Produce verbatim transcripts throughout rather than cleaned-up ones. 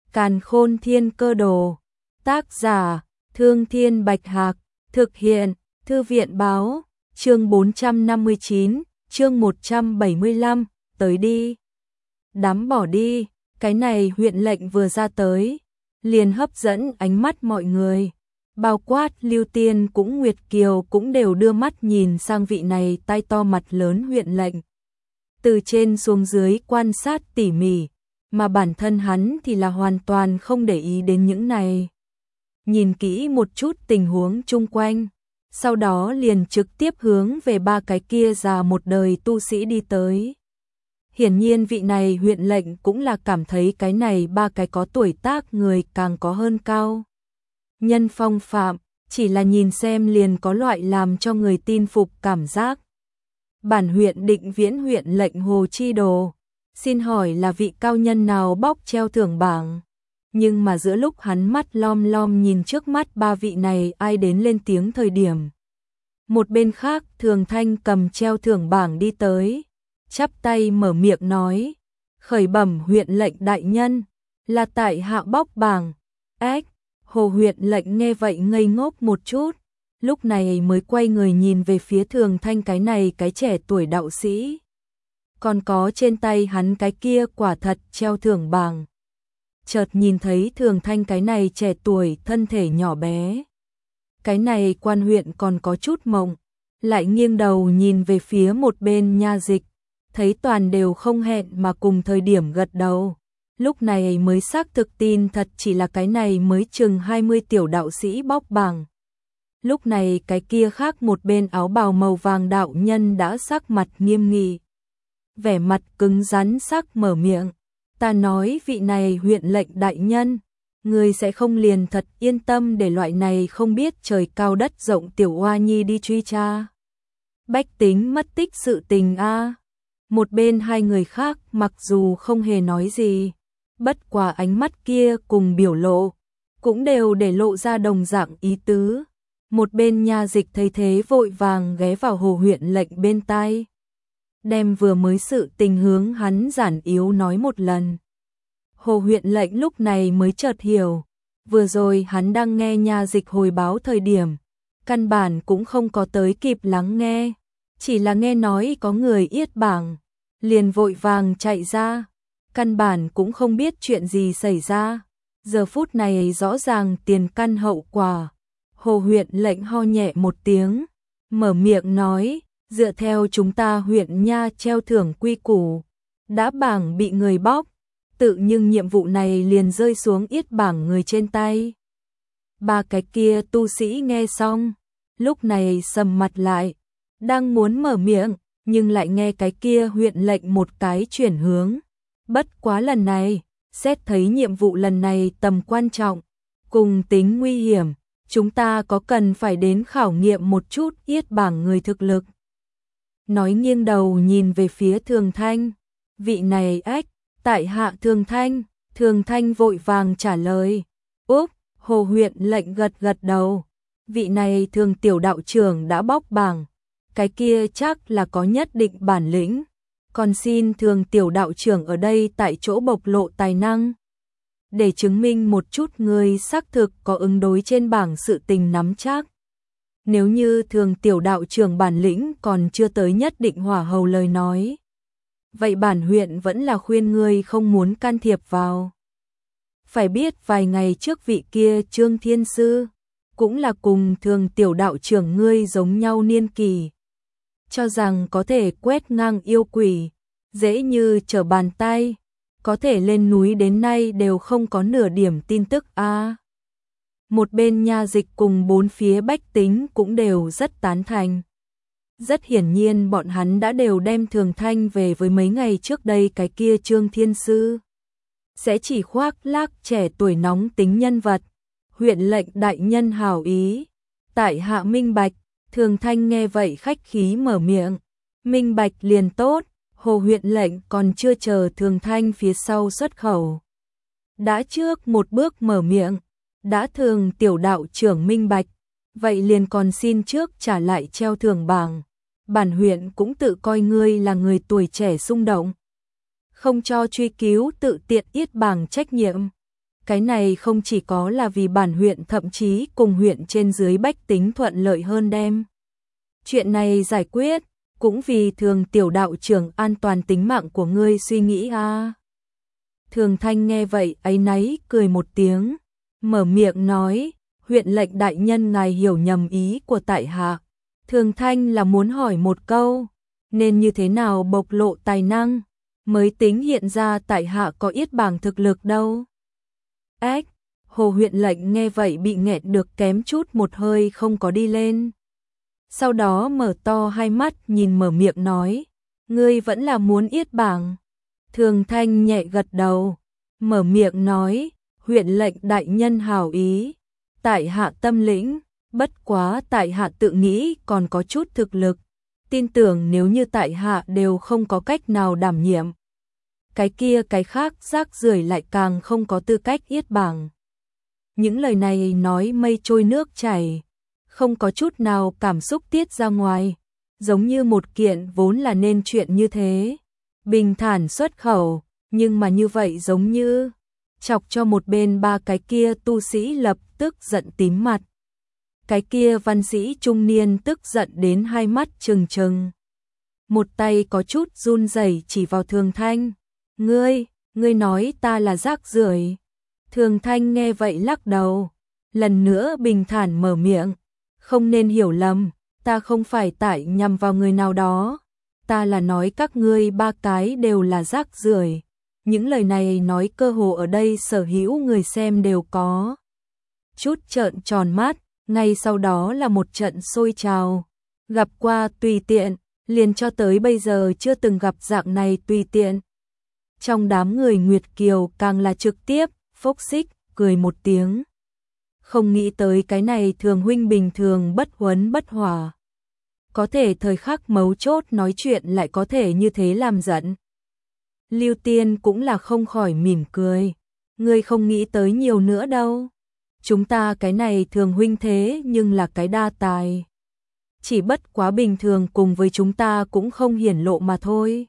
Càn Khôn Thiên Cơ Đồ. Tác giả: Thương Thiên Bạch Hạc. Thực hiện: Thư viện Báo. Chương bốn trăm năm mươi chín, chương một trăm bảy mươi lăm, tới đi. Đám bỏ đi, cái này huyện lệnh vừa ra tới, liền hấp dẫn ánh mắt mọi người. Bao quát Lưu Tiên cũng Nguyệt Kiều cũng đều đưa mắt nhìn sang vị này tai to mặt lớn huyện lệnh. Từ trên xuống dưới quan sát tỉ mỉ, mà bản thân hắn thì là hoàn toàn không để ý đến những này. Nhìn kỹ một chút tình huống chung quanh, sau đó liền trực tiếp hướng về ba cái kia già một đời tu sĩ đi tới. Hiển nhiên vị này huyện lệnh cũng là cảm thấy cái này ba cái có tuổi tác người càng có hơn cao nhân phong phạm, chỉ là nhìn xem liền có loại làm cho người tin phục cảm giác. Bản huyện Định Viễn huyện lệnh Hồ Chi Đồ, xin hỏi là vị cao nhân nào bóc treo thưởng bảng? Nhưng mà giữa lúc hắn mắt lom lom nhìn trước mắt ba vị này ai đến lên tiếng thời điểm. Một bên khác Thường Thanh cầm treo thưởng bảng đi tới, chắp tay mở miệng nói, khởi bẩm huyện lệnh đại nhân, là tại hạ bóc bảng. Ếch, Hồ huyện lệnh nghe vậy ngây ngốc một chút, lúc này mới quay người nhìn về phía Thường Thanh cái này cái trẻ tuổi đạo sĩ. Còn có trên tay hắn cái kia quả thật treo thưởng bảng. Chợt nhìn thấy Thường Thanh cái này trẻ tuổi thân thể nhỏ bé. Cái này quan huyện còn có chút mộng, lại nghiêng đầu nhìn về phía một bên nha dịch, thấy toàn đều không hẹn mà cùng thời điểm gật đầu. Lúc này mới xác thực tin thật chỉ là cái này mới chừng hai mươi tiểu đạo sĩ bóc bảng. Lúc này cái kia khác một bên áo bào màu vàng đạo nhân đã sắc mặt nghiêm nghị. Vẻ mặt cứng rắn sắc mở miệng. Ta nói vị này huyện lệnh đại nhân, người sẽ không liền thật yên tâm để loại này không biết trời cao đất rộng tiểu oa nhi đi truy tra. Bách tính mất tích sự tình a. Một bên hai người khác mặc dù không hề nói gì, bất quá ánh mắt kia cùng biểu lộ, cũng đều để lộ ra đồng dạng ý tứ. Một bên nha dịch thấy thế vội vàng ghé vào Hồ huyện lệnh bên tai, đem vừa mới sự tình hướng hắn giản yếu nói một lần. Hồ huyện lệnh lúc này mới chợt hiểu, vừa rồi hắn đang nghe nha dịch hồi báo thời điểm, căn bản cũng không có tới kịp lắng nghe, chỉ là nghe nói có người yết bảng, liền vội vàng chạy ra, căn bản cũng không biết chuyện gì xảy ra. Giờ phút này rõ ràng tiền căn hậu quả. Hồ huyện lệnh ho nhẹ một tiếng, mở miệng nói, dựa theo chúng ta huyện nha treo thưởng quy củ, đã bảng bị người bóc, tự nhưng nhiệm vụ này liền rơi xuống yết bảng người trên tay. Ba cái kia tu sĩ nghe xong, lúc này sầm mặt lại, đang muốn mở miệng, nhưng lại nghe cái kia huyện lệnh một cái chuyển hướng. Bất quá lần này, xét thấy nhiệm vụ lần này tầm quan trọng, cùng tính nguy hiểm, chúng ta có cần phải đến khảo nghiệm một chút yết bảng người thực lực. Nói nghiêng đầu nhìn về phía Thường Thanh, vị này ếch, tại hạ Thường Thanh. Thường Thanh vội vàng trả lời, úp, Hồ huyện lệnh gật gật đầu, vị này Thường tiểu đạo trưởng đã bóc bảng, cái kia chắc là có nhất định bản lĩnh, còn xin Thường tiểu đạo trưởng ở đây tại chỗ bộc lộ tài năng, để chứng minh một chút người xác thực có ứng đối trên bảng sự tình nắm chắc. Nếu như Thường tiểu đạo trưởng bản lĩnh còn chưa tới nhất định hỏa hầu lời nói, vậy bản huyện vẫn là khuyên ngươi không muốn can thiệp vào. Phải biết vài ngày trước vị kia Trương Thiên Sư, cũng là cùng Thường tiểu đạo trưởng ngươi giống nhau niên kỳ, cho rằng có thể quét ngang yêu quỷ, dễ như trở bàn tay, có thể lên núi đến nay đều không có nửa điểm tin tức a. À, một bên nha dịch cùng bốn phía bách tính cũng đều rất tán thành. Rất hiển nhiên bọn hắn đã đều đem Thường Thanh về với mấy ngày trước đây cái kia Trương Thiên Sư. Sẽ chỉ khoác lác trẻ tuổi nóng tính nhân vật. Huyện lệnh đại nhân hảo ý. Tại hạ minh bạch. Thường Thanh nghe vậy khách khí mở miệng. Minh bạch liền tốt. Hồ huyện lệnh còn chưa chờ Thường Thanh phía sau xuất khẩu, đã trước một bước mở miệng. Đã Thường tiểu đạo trưởng minh bạch, vậy liền còn xin trước trả lại treo thưởng bảng. Bản huyện cũng tự coi ngươi là người tuổi trẻ xung động, không cho truy cứu tự tiện yết bảng trách nhiệm. Cái này không chỉ có là vì bản huyện thậm chí cùng huyện trên dưới bách tính thuận lợi hơn đem. Chuyện này giải quyết, cũng vì Thường tiểu đạo trưởng an toàn tính mạng của ngươi suy nghĩ a. À. Thường Thanh nghe vậy áy náy cười một tiếng, mở miệng nói, huyện lệnh đại nhân ngài hiểu nhầm ý của tại hạ. Thường Thanh là muốn hỏi một câu, nên như thế nào bộc lộ tài năng, mới tính hiện ra tại hạ có yết bảng thực lực đâu. Ếch, Hồ huyện lệnh nghe vậy bị nghẹn được kém chút một hơi không có đi lên. Sau đó mở to hai mắt nhìn mở miệng nói, ngươi vẫn là muốn yết bảng. Thường Thanh nhẹ gật đầu, mở miệng nói, huyện lệnh đại nhân hảo ý, tại hạ tâm lĩnh, bất quá tại hạ tự nghĩ còn có chút thực lực, tin tưởng nếu như tại hạ đều không có cách nào đảm nhiệm. Cái kia cái khác rác rưởi lại càng không có tư cách yết bảng. Những lời này nói mây trôi nước chảy, không có chút nào cảm xúc tiết ra ngoài, giống như một kiện vốn là nên chuyện như thế. Bình thản xuất khẩu, nhưng mà như vậy giống như chọc cho một bên ba cái kia tu sĩ lập tức giận tím mặt. Cái kia văn sĩ trung niên tức giận đến hai mắt trừng trừng. Một tay có chút run rẩy chỉ vào Thường Thanh. Ngươi, ngươi nói ta là rác rưởi. Thường Thanh nghe vậy lắc đầu, lần nữa bình thản mở miệng. Không nên hiểu lầm, ta không phải tại nhằm vào người nào đó. Ta là nói các ngươi ba cái đều là rác rưởi. Những lời này nói cơ hồ ở đây sở hữu người xem đều có chút trợn tròn mắt, ngay sau đó là một trận sôi trào. Gặp qua tùy tiện, liền cho tới bây giờ chưa từng gặp dạng này tùy tiện. Trong đám người Nguyệt Kiều càng là trực tiếp, phốc xích, cười một tiếng. Không nghĩ tới cái này Thường huynh bình thường bất huấn bất hỏa. Có thể thời khắc mấu chốt nói chuyện lại có thể như thế làm giận. Lưu Tiên cũng là không khỏi mỉm cười. Ngươi không nghĩ tới nhiều nữa đâu. Chúng ta cái này Thường huynh thế nhưng là cái đa tài. Chỉ bất quá bình thường cùng với chúng ta cũng không hiển lộ mà thôi.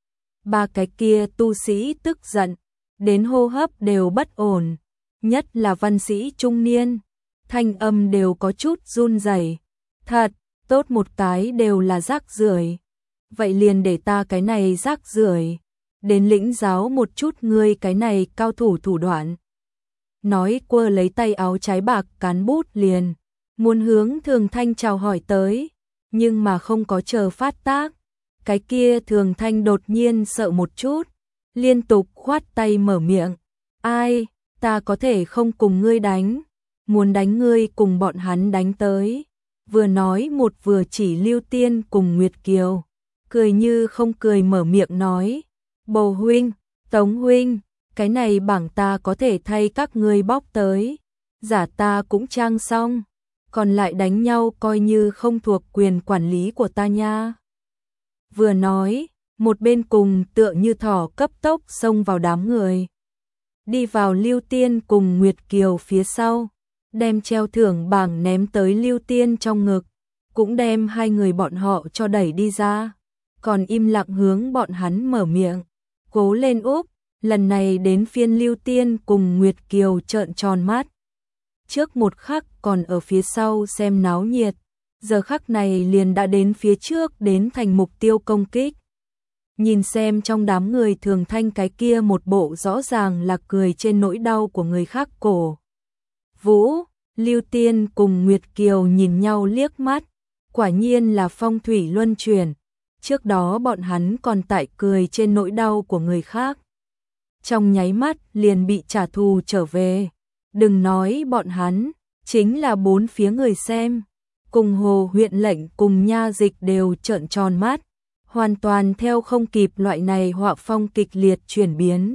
Ba cái kia tu sĩ tức giận, đến hô hấp đều bất ổn. Nhất là văn sĩ trung niên, thanh âm đều có chút run rẩy. Thật, tốt một cái đều là rác rưởi. Vậy liền để ta cái này rác rưởi đến lĩnh giáo một chút ngươi cái này cao thủ thủ đoạn. Nói quơ lấy tay áo trái bạc cán bút liền, muốn hướng Thường Thanh chào hỏi tới, nhưng mà không có chờ phát tác. Cái kia Thường Thanh đột nhiên sợ một chút, liên tục khoát tay mở miệng. Ai, ta có thể không cùng ngươi đánh, muốn đánh ngươi cùng bọn hắn đánh tới. Vừa nói một vừa chỉ Lưu Tiên cùng Nguyệt Kiều, cười như không cười mở miệng nói. Bầu huynh, Tống huynh, cái này bảng ta có thể thay các ngươi bóc tới, giả ta cũng trang xong, còn lại đánh nhau coi như không thuộc quyền quản lý của ta nha. Vừa nói, một bên cùng tựa như thỏ cấp tốc xông vào đám người. Đi vào Lưu Tiên cùng Nguyệt Kiều phía sau, đem treo thưởng bảng ném tới Lưu Tiên trong ngực, cũng đem hai người bọn họ cho đẩy đi ra, còn im lặng hướng bọn hắn mở miệng. Cố lên Úc, lần này đến phiên Lưu Tiên cùng Nguyệt Kiều trợn tròn mắt. Trước một khắc còn ở phía sau xem náo nhiệt, giờ khắc này liền đã đến phía trước đến thành mục tiêu công kích. Nhìn xem trong đám người Thường Thanh cái kia một bộ rõ ràng là cười trên nỗi đau của người khác cổ. Vũ, Lưu Tiên cùng Nguyệt Kiều nhìn nhau liếc mắt, quả nhiên là phong thủy luân chuyển. Trước đó bọn hắn còn tại cười trên nỗi đau của người khác. Trong nháy mắt liền bị trả thù trở về. Đừng nói bọn hắn, chính là bốn phía người xem. Cùng Hồ huyện lệnh cùng Nha Dịch đều trợn tròn mắt. Hoàn toàn theo không kịp loại này họa phong kịch liệt chuyển biến.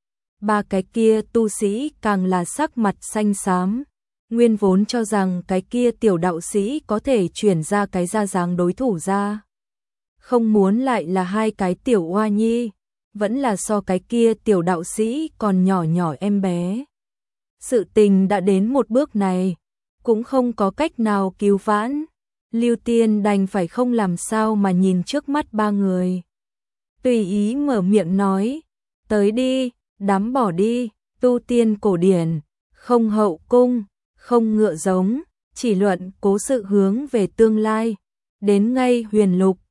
Ba cái kia tu sĩ càng là sắc mặt xanh xám. Nguyên vốn cho rằng cái kia tiểu đạo sĩ có thể chuyển ra cái ra dáng đối thủ ra. Không muốn lại là hai cái tiểu oa nhi, vẫn là so cái kia tiểu đạo sĩ còn nhỏ nhỏ em bé. Sự tình đã đến một bước này, cũng không có cách nào cứu vãn. Lưu Tiên đành phải không làm sao mà nhìn trước mắt ba người. Tùy ý mở miệng nói, tới đi, đám bỏ đi, tu tiên cổ điển, không hậu cung, không ngựa giống, chỉ luận cố sự hướng về tương lai. Đến ngay huyền lục,